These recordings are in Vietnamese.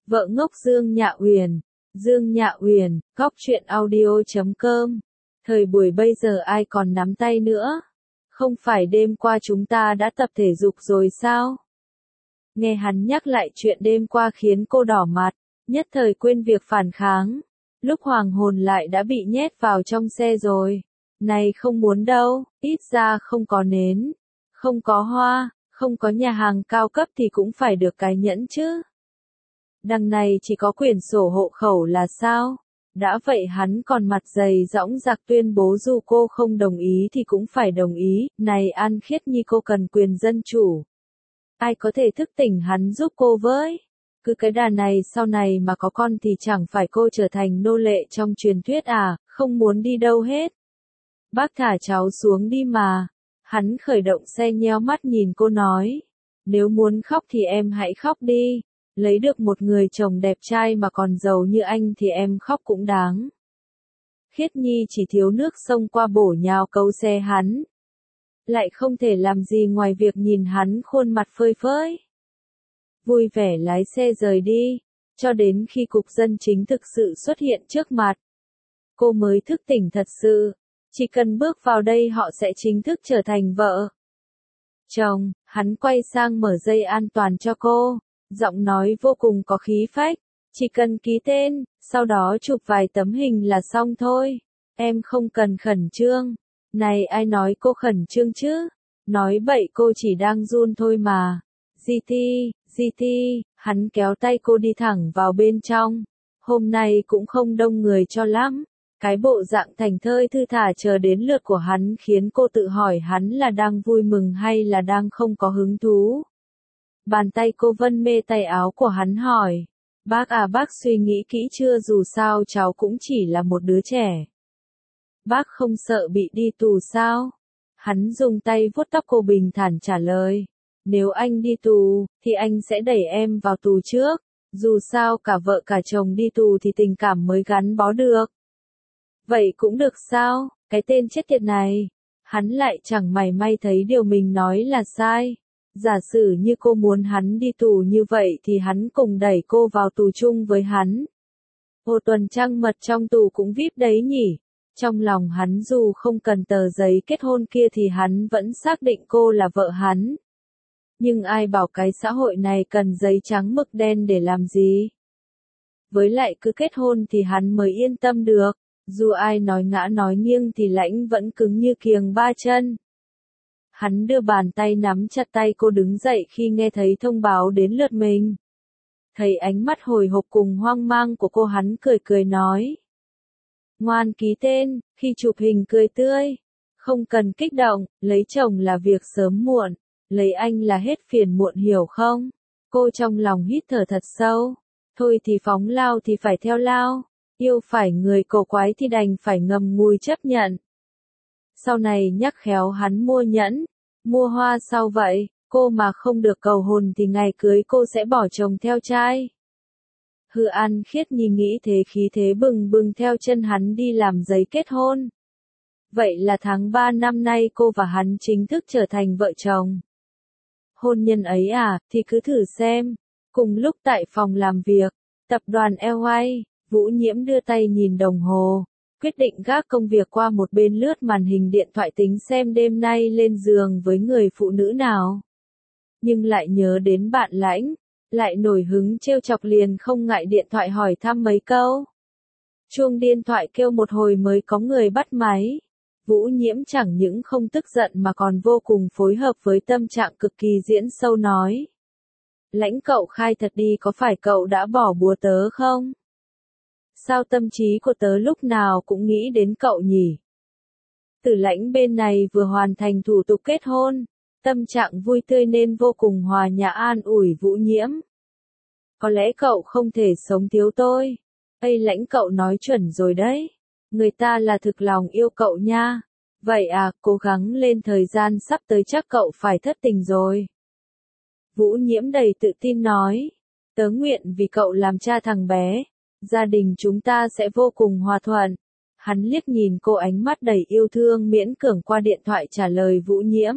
Vợ ngốc Dương Nhạ Uyển. Dương Nhạ Uyển, góc truyện audio.com. Thời buổi bây giờ ai còn nắm tay nữa? Không phải đêm qua chúng ta đã tập thể dục rồi sao? Nghe hắn nhắc lại chuyện đêm qua khiến cô đỏ mặt, nhất thời quên việc phản kháng. Lúc hoàng hồn lại đã bị nhét vào trong xe rồi. Này không muốn đâu, ít ra không có nến, không có hoa, không có nhà hàng cao cấp thì cũng phải được cái nhẫn chứ. Đằng này chỉ có quyển sổ hộ khẩu là sao? Đã vậy hắn còn mặt dày dõng dạc tuyên bố dù cô không đồng ý thì cũng phải đồng ý. Này An Khiết Nhi, cô cần quyền dân chủ. Ai có thể thức tỉnh hắn giúp cô với? Cứ cái đà này sau này mà có con thì chẳng phải cô trở thành nô lệ trong truyền thuyết à, không muốn đi đâu hết. Bác thả cháu xuống đi mà. Hắn khởi động xe nheo mắt nhìn cô nói. Nếu muốn khóc thì em hãy khóc đi. Lấy được một người chồng đẹp trai mà còn giàu như anh thì em khóc cũng đáng. Khiết Nhi chỉ thiếu nước sông qua bổ nhào câu xe hắn. Lại không thể làm gì ngoài việc nhìn hắn khuôn mặt phơi phới. Vui vẻ lái xe rời đi, cho đến khi cục dân chính thực sự xuất hiện trước mặt. Cô mới thức tỉnh thật sự, chỉ cần bước vào đây họ sẽ chính thức trở thành vợ chồng. Hắn quay sang mở dây an toàn cho cô, giọng nói vô cùng có khí phách, chỉ cần ký tên, sau đó chụp vài tấm hình là xong thôi, em không cần khẩn trương. Này ai nói cô khẩn trương chứ? Nói bậy, cô chỉ đang run thôi mà. GT, hắn kéo tay cô đi thẳng vào bên trong. Hôm nay cũng không đông người cho lắm. Cái bộ dạng thành thơi thư thả chờ đến lượt của hắn khiến cô tự hỏi hắn là đang vui mừng hay là đang không có hứng thú. Bàn tay cô vân mê tay áo của hắn hỏi. Bác à, bác suy nghĩ kỹ chưa? Dù sao cháu cũng chỉ là một đứa trẻ. Bác không sợ bị đi tù sao? Hắn dùng tay vuốt tóc cô bình thản trả lời. Nếu anh đi tù, thì anh sẽ đẩy em vào tù trước. Dù sao cả vợ cả chồng đi tù thì tình cảm mới gắn bó được. Vậy cũng được sao? Cái tên chết tiệt này. Hắn lại chẳng mảy may thấy điều mình nói là sai. Giả sử như cô muốn hắn đi tù như vậy thì hắn cùng đẩy cô vào tù chung với hắn. Ồ, tuần trăng mật trong tù cũng VIP đấy nhỉ? Trong lòng hắn dù không cần tờ giấy kết hôn kia thì hắn vẫn xác định cô là vợ hắn. Nhưng ai bảo cái xã hội này cần giấy trắng mực đen để làm gì? Với lại cứ kết hôn thì hắn mới yên tâm được. Dù ai nói ngã nói nghiêng thì Lãnh vẫn cứng như kiềng ba chân. Hắn đưa bàn tay nắm chặt tay cô đứng dậy khi nghe thấy thông báo đến lượt mình. Thấy ánh mắt hồi hộp cùng hoang mang của cô, hắn cười cười nói. Ngoan ký tên, khi chụp hình cười tươi. Không cần kích động, lấy chồng là việc sớm muộn. Lấy anh là hết phiền muộn, hiểu không? Cô trong lòng hít thở thật sâu. Thôi thì phóng lao thì phải theo lao. Yêu phải người cổ quái thì đành phải ngầm ngùi chấp nhận. Sau này nhắc khéo hắn mua nhẫn, mua hoa sao vậy? Cô mà không được cầu hôn thì ngày cưới cô sẽ bỏ chồng theo trai. An Khiết Nhi nghĩ thế, khí thế bừng bừng theo chân hắn đi làm giấy kết hôn. Vậy là tháng 3 năm nay cô và hắn chính thức trở thành vợ chồng. Hôn nhân ấy à, thì cứ thử xem. Cùng lúc tại phòng làm việc, tập đoàn Airways, Vũ Nhiễm đưa tay nhìn đồng hồ, quyết định gác công việc qua một bên lướt màn hình điện thoại tính xem đêm nay lên giường với người phụ nữ nào. Nhưng lại nhớ đến bạn Lãnh, lại nổi hứng trêu chọc liền không ngại điện thoại hỏi thăm mấy câu. Chuông điện thoại kêu một hồi mới có người bắt máy. Vũ Nhiễm chẳng những không tức giận mà còn vô cùng phối hợp với tâm trạng cực kỳ diễn sâu nói. Lãnh, cậu khai thật đi, có phải cậu đã bỏ bùa tớ không? Sao tâm trí của tớ lúc nào cũng nghĩ đến cậu nhỉ? Tử Lãnh bên này vừa hoàn thành thủ tục kết hôn, tâm trạng vui tươi nên vô cùng hòa nhã an ủi Vũ Nhiễm. Có lẽ cậu không thể sống thiếu tôi. Ây Lãnh, cậu nói chuẩn rồi đấy. Người ta là thực lòng yêu cậu nha. Vậy à, cố gắng lên, thời gian sắp tới chắc cậu phải thất tình rồi. Vũ Nhiễm đầy tự tin nói. Tớ nguyện vì cậu làm cha thằng bé. Gia đình chúng ta sẽ vô cùng hòa thuận. Hắn liếc nhìn cô, ánh mắt đầy yêu thương, miễn cưỡng qua điện thoại trả lời Vũ Nhiễm.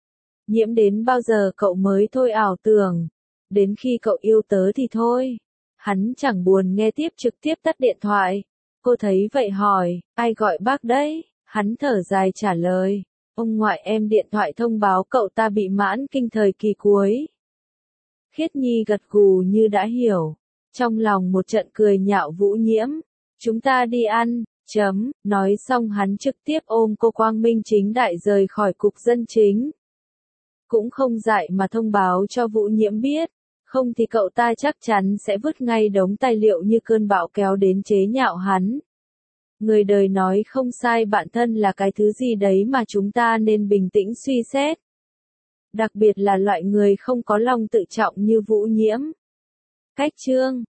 Nhiễm, đến bao giờ cậu mới thôi ảo tưởng? Đến khi cậu yêu tớ thì thôi. Hắn chẳng buồn nghe tiếp trực tiếp tắt điện thoại. Cô thấy vậy hỏi, ai gọi bác đấy? Hắn thở dài trả lời, ông ngoại em điện thoại thông báo cậu ta bị mãn kinh thời kỳ cuối. Khiết Nhi gật gù như đã hiểu. Trong lòng một trận cười nhạo Vũ Nhiễm. Chúng ta đi ăn, nói xong hắn trực tiếp ôm cô quang minh chính đại rời khỏi cục dân chính. Cũng không dại mà thông báo cho Vũ Nhiễm biết. Không thì cậu ta chắc chắn sẽ vứt ngay đống tài liệu như cơn bão kéo đến chế nhạo hắn. Người đời nói không sai, bạn thân là cái thứ gì đấy mà chúng ta nên bình tĩnh suy xét. Đặc biệt là loại người không có lòng tự trọng như Vũ Nhiễm. Cách chương